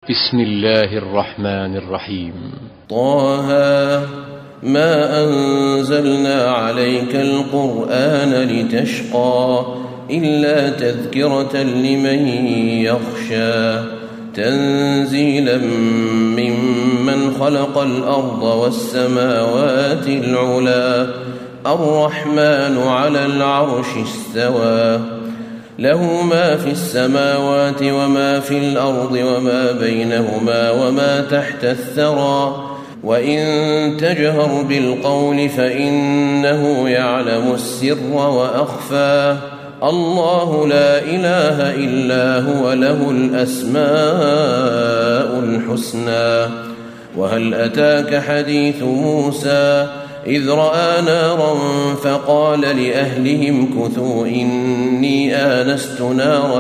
بسم الله الرحمن الرحيم. طه ما أنزلنا عليك القرآن لتشقى إلا تذكرة لمن يخشى تنزيلا ممن خلق الأرض والسماوات العلى الرحمن على العرش استوى له ما في السماوات وما في الأرض وما بينهما وما تحت الثرى وإن تجهر بالقول فإنه يعلم السر وأخفى الله لا إله إلا هو له الأسماء الحسنى وهل أتاك حديث موسى إذ رأى نارا فقال لأهلهم كثوا إني آنست نارا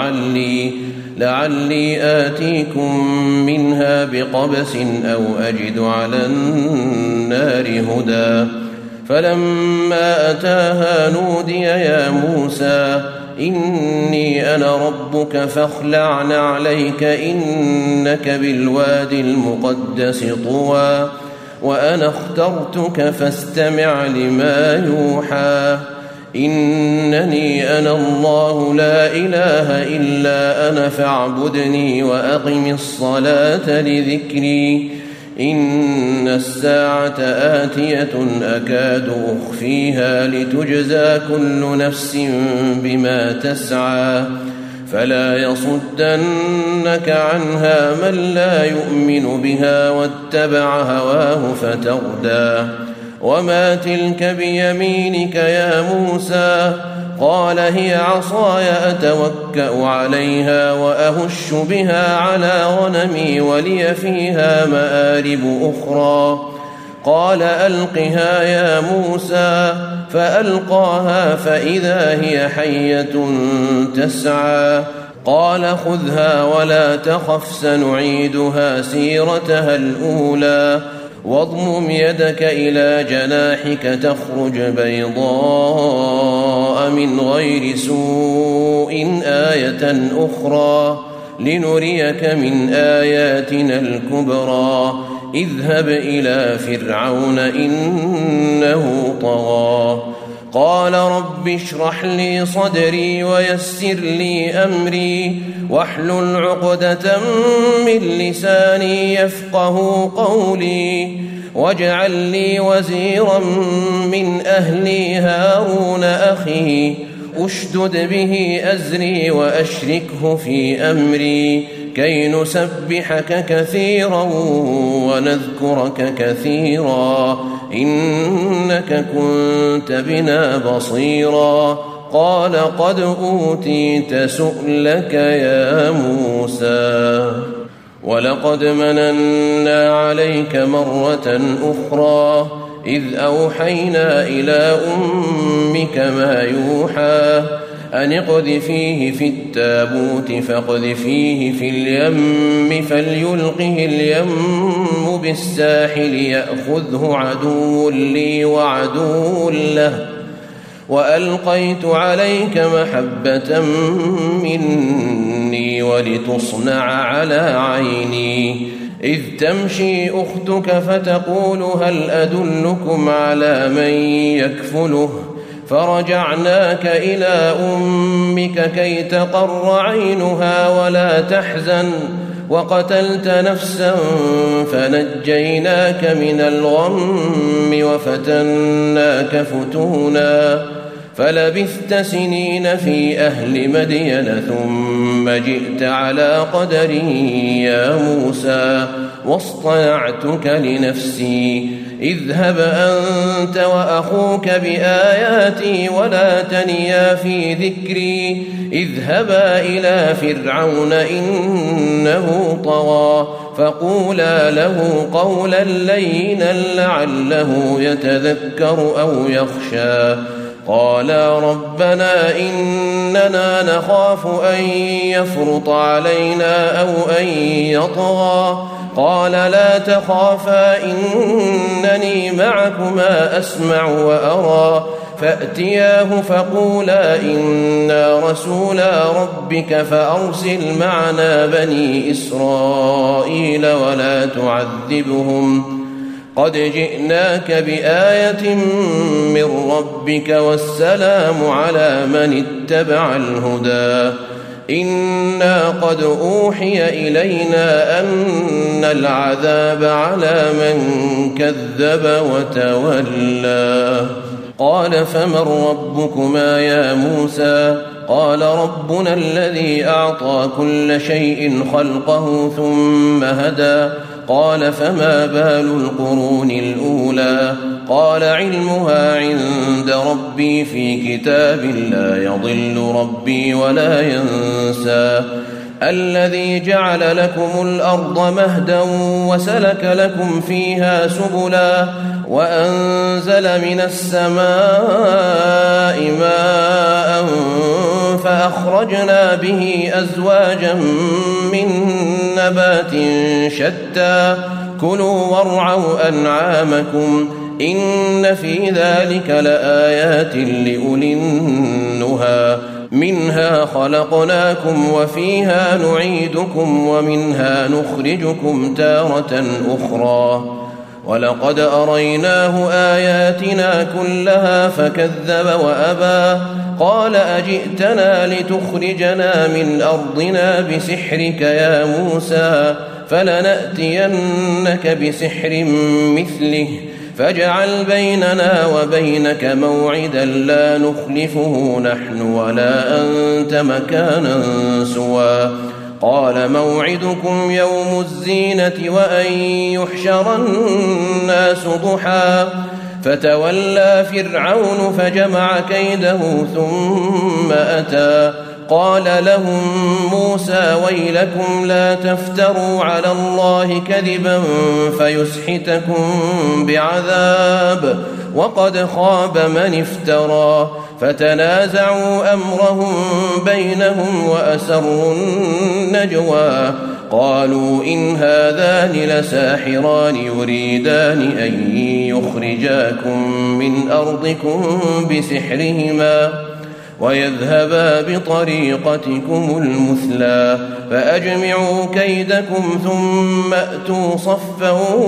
لعلي آتيكم منها بقبس أو أجد على النار هدى فلما أتاها نودي يا موسى إني أنا ربك فاخلع نعليك إنك بالوادي المقدس طوى وأنا اخترتك فاستمع لما يوحى إنني أنا الله لا إله إلا أنا فاعبدني وأقم الصلاة لذكري إن الساعة آتية أكاد أخفيها لتجزى كل نفس بما تسعى فلا يصدنك عنها من لا يؤمن بها واتبع هواه فتردى وما تلك بيمينك يا موسى قال هي عصاي أتوكأ عليها وأهش بها على غنمي ولي فيها مآرب أخرى قال ألقها يا موسى فألقاها فإذا هي حية تسعى قال خذها ولا تخف سنعيدها سيرتها الأولى واضمم يدك إلى جناحك تخرج بيضاء من غير سوء آية أخرى لنريك من آياتنا الكبرى اذهب إلى فرعون إنه طغى قال رب اشرح لي صدري ويسر لي أمري واحلل عقدة من لساني يفقه قولي واجعل لي وزيرا من أهلي هارون أخي أشدد به أزري وأشركه في أمري كي نسبحك كثيرا ونذكرك كثيرا إنك كنت بنا بصيرا قال قد أوتيت سؤلك يا موسى ولقد مننا عليك مرة أخرى إذ أوحينا إلى أمك ما يوحى أن اقذفيه في التابوت فاقذفيه في اليم فليلقه اليم بالساحل يأخذه عدو لي وعدو له وألقيت عليك محبة مني ولتصنع على عيني إذ تمشي أختك فتقول هل أدلكم على من يكفله فرجعناك إلى أمك كي تقر عينها ولا تحزن وقتلت نفسا فنجيناك من الغم وفتناك فتونا فلبثت سنين في أهل مدين ثم جئت على قدري يا موسى واصطنعتك لنفسي اذهب أنت وأخوك بآياتي ولا تنيا في ذكري اذهبا إلى فرعون إنه طغى فقولا له قولا لينا لعله يتذكر أو يخشى قالا ربنا إننا نخاف أن يفرط علينا أو أن يطغى قال لا تخافا إنني معكما أسمع وأرى فأتياه فقولا إنا رسولا ربك فأرسل معنا بني إسرائيل ولا تعذبهم قد جئناك بآية من ربك والسلام على من اتبع الهدى إنا قد أوحي إلينا أن العذاب على من كذب وتولى قال فمن ربكما يا موسى قال ربنا الذي أعطى كل شيء خلقه ثم هدى قال فما بال القرون الأولى قال علمها عند ربي في كتاب لا يضل ربي ولا ينسى الذي جعل لكم الأرض مهدا وسلك لكم فيها سبلا وأنزل من السماء ماء فأخرجنا به أزواجا من نبات شتى كلوا وارعوا أنعامكم إن في ذلك لآيات لأولي النهى منها خلقناكم وفيها نعيدكم ومنها نخرجكم تارة أخرى ولقد أريناه آياتنا كلها فكذب وأبى قال أجئتنا لتخرجنا من أرضنا بسحرك يا موسى فلنأتينك بسحر مثله فاجعل بيننا وبينك موعدا لا نخلفه نحن ولا أنت مكانا سوى قال موعدكم يوم الزينة وأن يحشر الناس ضحى فتولى فرعون فجمع كيده ثم أتى قال لهم موسى ويلكم لا تفتروا على الله كذبا فيسحتكم بعذاب وقد خاب من افترى فتنازعوا أمرهم بينهم وأسروا النجوى قالوا إن هذان لساحران يريدان أن يخرجاكم من أرضكم بسحرهما ويذهبا بطريقتكم المثلى فأجمعوا كيدكم ثم أتوا صفا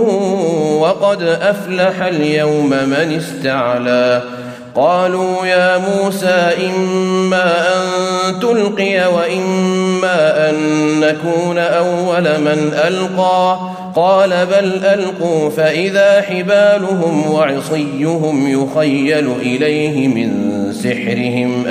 وقد أفلح اليوم من استعلى قالوا يا موسى إما أن تلقي وإما أن نكون أول من ألقى قال بل ألقوا فإذا حبالهم وعصيهم يخيل إليه من سحرهم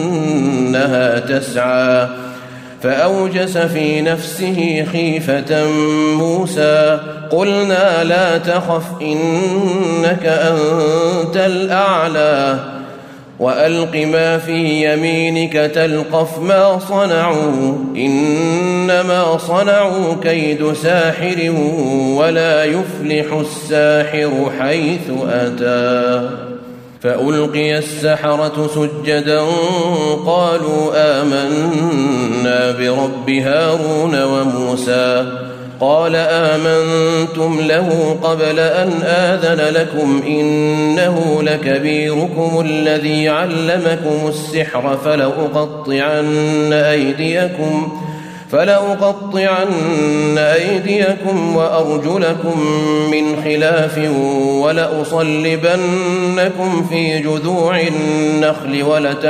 أنها تسعى فأوجس في نفسه خيفة موسى قلنا لا تخف إنك أنت الأعلى وألق ما في يمينك تلقف ما صنعوا إنما صنعوا كيد ساحر ولا يفلح الساحر حيث أتى فألقي السحرة سجدا قالوا آمنا برب هارون وموسى قال آمنتم له قبل أن آذن لكم إنه لكبيركم الذي علمكم السحر فلأقطعن أيديكم وأرجلكم من خلاف ولأصلبنكم في جذوع النخل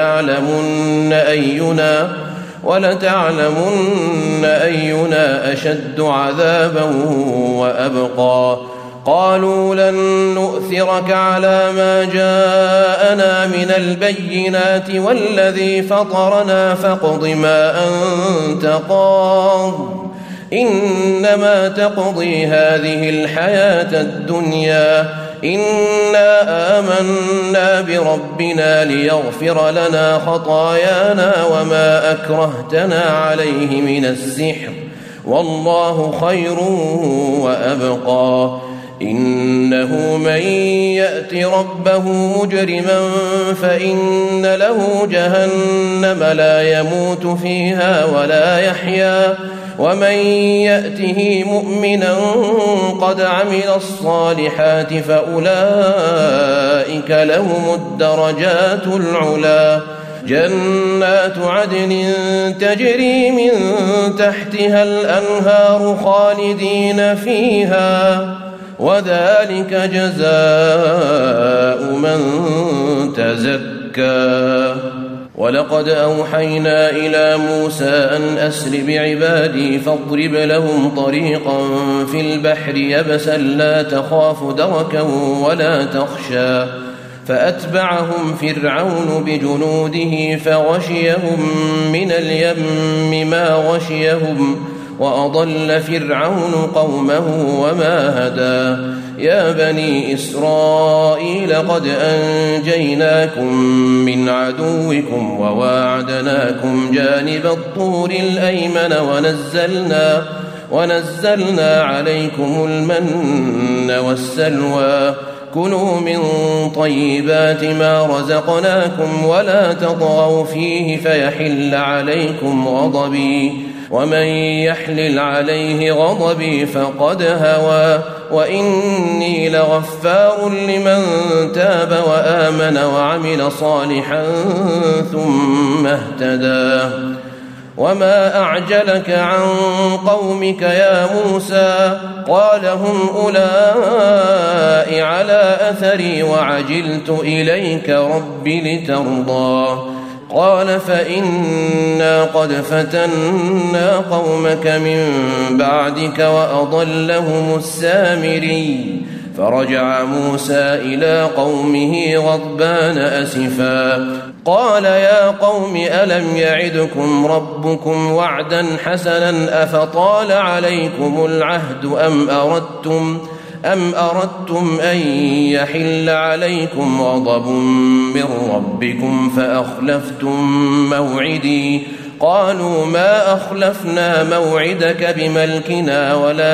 ولتعلمن أينا أشد عذابا وأبقى قالوا لن نؤثرك على ما جاءنا من البينات والذي فطرنا فاقض ما أنت قاض إنما تقضي هذه الحياة الدنيا إنا آمنا بربنا ليغفر لنا خطايانا وما أكرهتنا عليه من السحر والله خير وأبقى إنه من يأت ربه مجرما فإن له جهنم لا يموت فيها ولا يحيا ومن يأته مؤمنا قد عمل الصالحات فأولئك لهم الدرجات العلى جنات عدن تجري من تحتها الأنهار خالدين فيها وذلك جزاء من تزكى ولقد أوحينا إلى موسى أن أسر بعبادي فاضرب لهم طريقا في البحر يبسا لا تخاف دركا ولا تخشى فأتبعهم فرعون بجنوده فغشيهم من اليم ما غشيهم وأضل فرعون قومه وما هدى يا بني إسرائيل قد أنجيناكم من عدوكم وواعدناكم جانب الطور الأيمن ونزلنا عليكم المن والسلوى كلوا من طيبات ما رزقناكم ولا تطغوا فيه فيحل عليكم غضبي ومن يحلل عليه غضبي فقد هوى وإني لغفار لمن تاب وآمن وعمل صالحا ثم اهتدى وما أعجلك عن قومك يا موسى قال هم أولئك على أثري وعجلت إليك رب لترضى قال فإنا قد فتنا قومك من بعدك وأضلهم السامري فرجع موسى إلى قومه غضبان أسفا قال يا قوم ألم يعدكم ربكم وعدا حسنا أفطال عليكم العهد أم أردتم أن يحل عليكم غضب من ربكم فأخلفتم موعدي قالوا ما أخلفنا موعدك بملكنا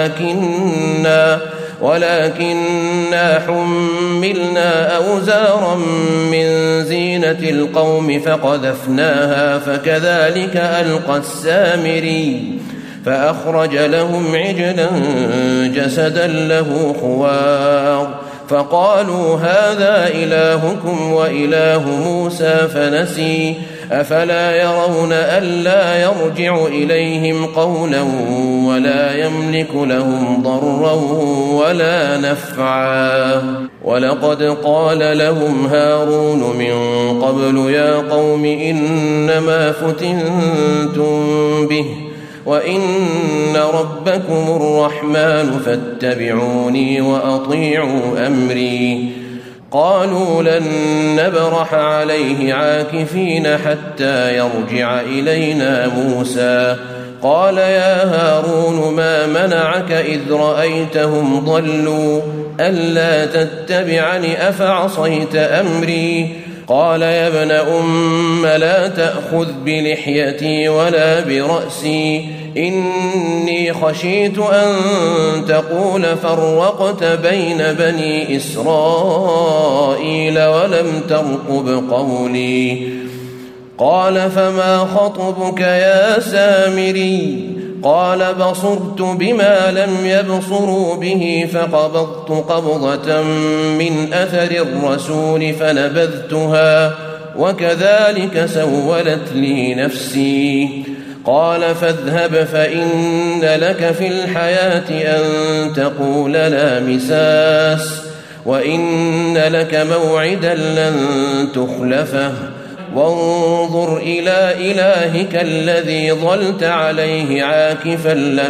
ولكننا حملنا أوزارا من زينة القوم فقذفناها فكذلك ألقى السامري فأخرج لهم عجلا جسدا له خوار فقالوا هذا إلهكم وإله موسى فنسي أفلا يرون ألا يرجع إليهم قولا ولا يملك لهم ضرا ولا نفعا ولقد قال لهم هارون من قبل يا قوم إنما فتنتم به وإن ربكم الرحمن فاتبعوني وأطيعوا أمري قالوا لن نبرح عليه عاكفين حتى يرجع إلينا موسى قال يا هارون ما منعك إذ رأيتهم ضلوا ألا تتبعني أفعصيت أمري قال يا ابن أم لا تأخذ بلحيتي ولا برأسي إني خشيت أن تقول فرقت بين بني إسرائيل ولم ترقب قولي قال فما خطبك يا سامري قال بصرت بما لم يبصروا به فقبضت قبضة من أثر الرسول فنبذتها وكذلك سولت لي نفسي قال فاذهب فإن لك في الحياة أن تقول لا مساس وإن لك موعدا لن تخلفه وانظر إلى إلهك الذي ظلت عليه عاكفا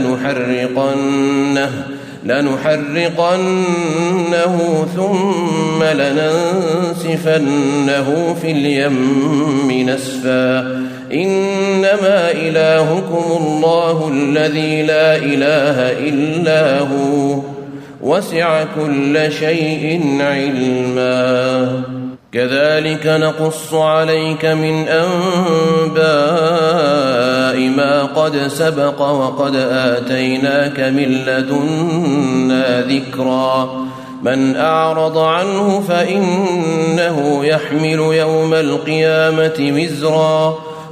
لنحرقنه ثم لننسفنه في اليم نسفا إنما إلهكم الله الذي لا إله إلا هو وسع كل شيء علما كذلك نقص عليك من أنباء ما قد سبق وقد آتيناك من لدنا ذكرا من أعرض عنه فإنه يحمل يوم القيامة وزرا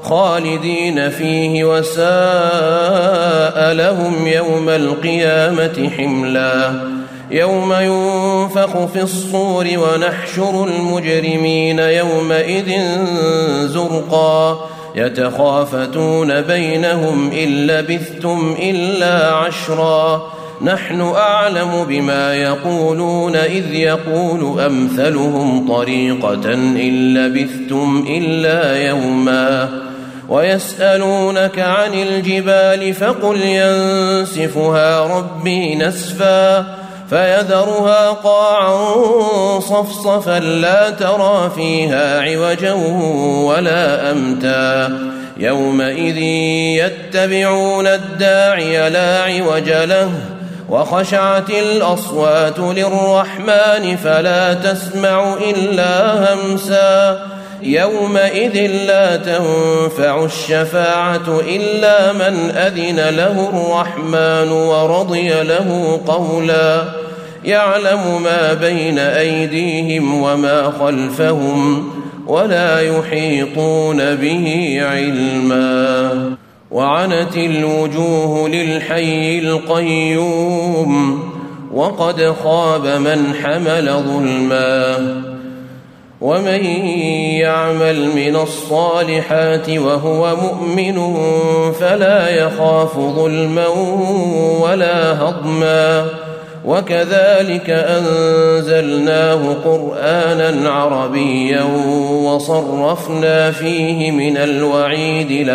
خالدين فيه وساء لهم يوم القيامة حملا يوم ينفخ في الصور ونحشر المجرمين يومئذ زرقا يتخافتون بينهم إن لبثتم إلا عشرا نحن أعلم بما يقولون إذ يقول أمثلهم طريقة إن لبثتم إلا يوما ويسألونك عن الجبال فقل ينسفها ربي نسفا فيذرها قاعا صفصفا لا ترى فيها عوجا ولا أمتا يومئذ يتبعون الداعي لا عوج له وخشعت الأصوات للرحمن فلا تسمع إلا همسا يومئذ لا تنفع الشفاعة إلا من أذن له الرحمن ورضي له قولا يعلم ما بين أيديهم وما خلفهم ولا يحيطون به علما وعنت الوجوه للحي القيوم وقد خاب من حمل ظلما ومن يعمل من الصالحات وهو مؤمن فلا يخاف ظلما ولا هضما وكذلك أنزلناه قرآنا عربيا وصرفنا فيه من الوعيد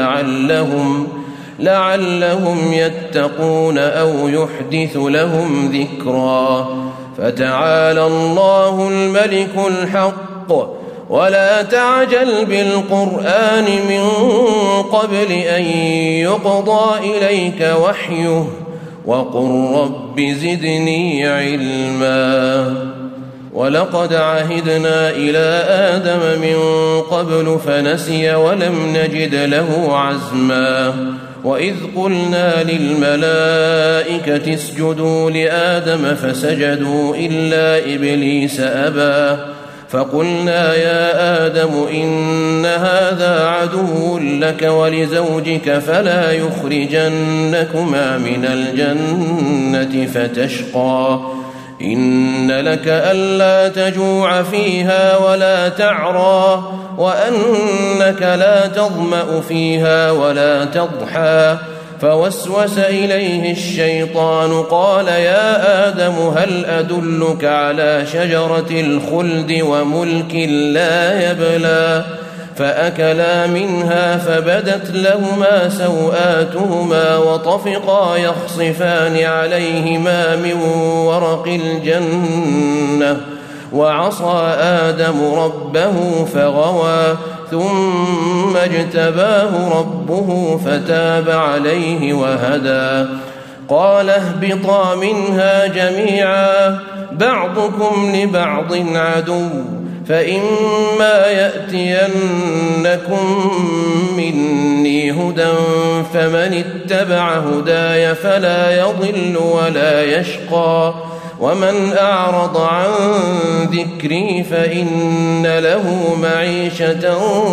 لعلهم يتقون أو يحدث لهم ذكرا فتعالى الله الملك الحق ولا تعجل بالقرآن من قبل أن يقضى إليك وحيه وقل رب زدني علما ولقد عهدنا إلى آدم من قبل فنسي ولم نجد له عزما وإذ قلنا للملائكة اسجدوا لآدم فسجدوا إلا إبليس أبى فقلنا يا آدم إن هذا عدو لك ولزوجك فلا يخرجنكما من الجنة فتشقى إن لك ألا تجوع فيها ولا تعرى وأنك لا تظمأ فيها ولا تضحى فوسوس إليه الشيطان قال يا آدم هل أدلك على شجرة الخلد وملك لا يبلى فأكلا منها فبدت لهما سوآتهما وطفقا يخصفان عليهما من ورق الجنة وعصى آدم ربه فغوى ثم اجتباه ربه فتاب عليه وهدى قال اهبطا منها جميعا بعضكم لبعض عدو فإما يأتينكم مني هدى فمن اتبع هداي فلا يضل ولا يشقى ومن أعرض عن ذكري فإن له معيشة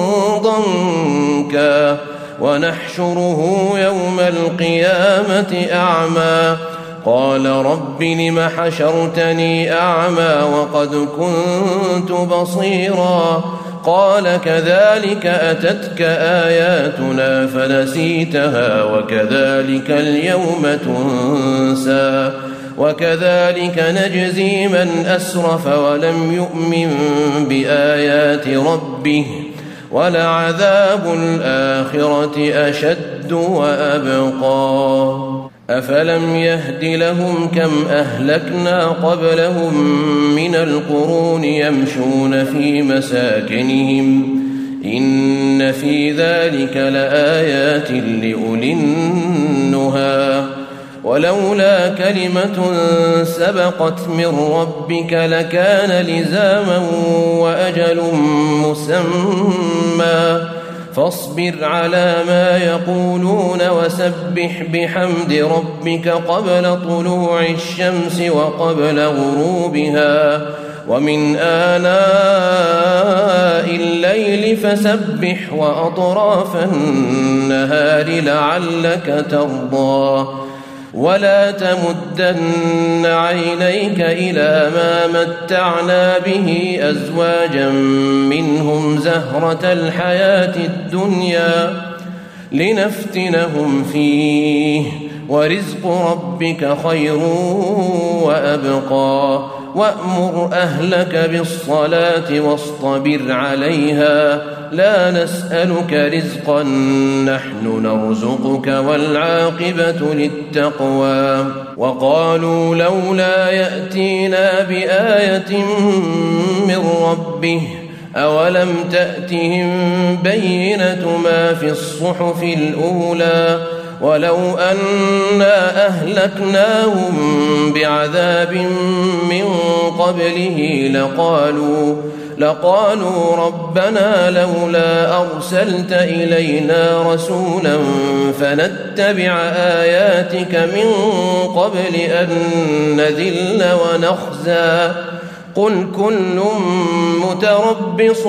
ضنكا ونحشره يوم القيامة أعمى قال رب لم حشرتني أعمى وقد كنت بصيرا قال كذلك أتتك آياتنا فنسيتها وكذلك اليوم تنسى وكذلك نجزي من أسرف ولم يؤمن بآيات ربه ولعذاب الآخرة أشد وأبقى أفلم يهد لهم كم أهلكنا قبلهم من القرون يمشون في مساكنهم إن في ذلك لآيات لأولي النهى ولولا كلمة سبقت من ربك لكان لزاما وأجل مسمى فاصبر على ما يقولون وسبح بحمد ربك قبل طلوع الشمس وقبل غروبها ومن آناء الليل فسبح وأطراف النهار لعلك ترضى ولا تمدن عينيك إلى ما متعنا به أزواجا منهم زهرة الحياة الدنيا لنفتنهم فيه ورزق ربك خير وأبقى وأمر أهلك بالصلاة واصطبر عليها لا نسألك رزقا نحن نرزقك والعاقبة للتقوى وقالوا لولا يأتينا بآية من ربه أولم تأتهم بينة ما في الصحف الأولى ولو أنا أهلكناهم بعذاب من قبله لقالوا ربنا لولا أرسلت إلينا رسولا فنتبع آياتك من قبل أن نذل ونخزى قل كل متربص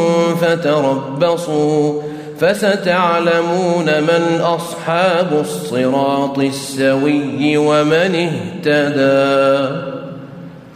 فتربصوا فستعلمون من أصحاب الصراط السوي ومن اهتدى.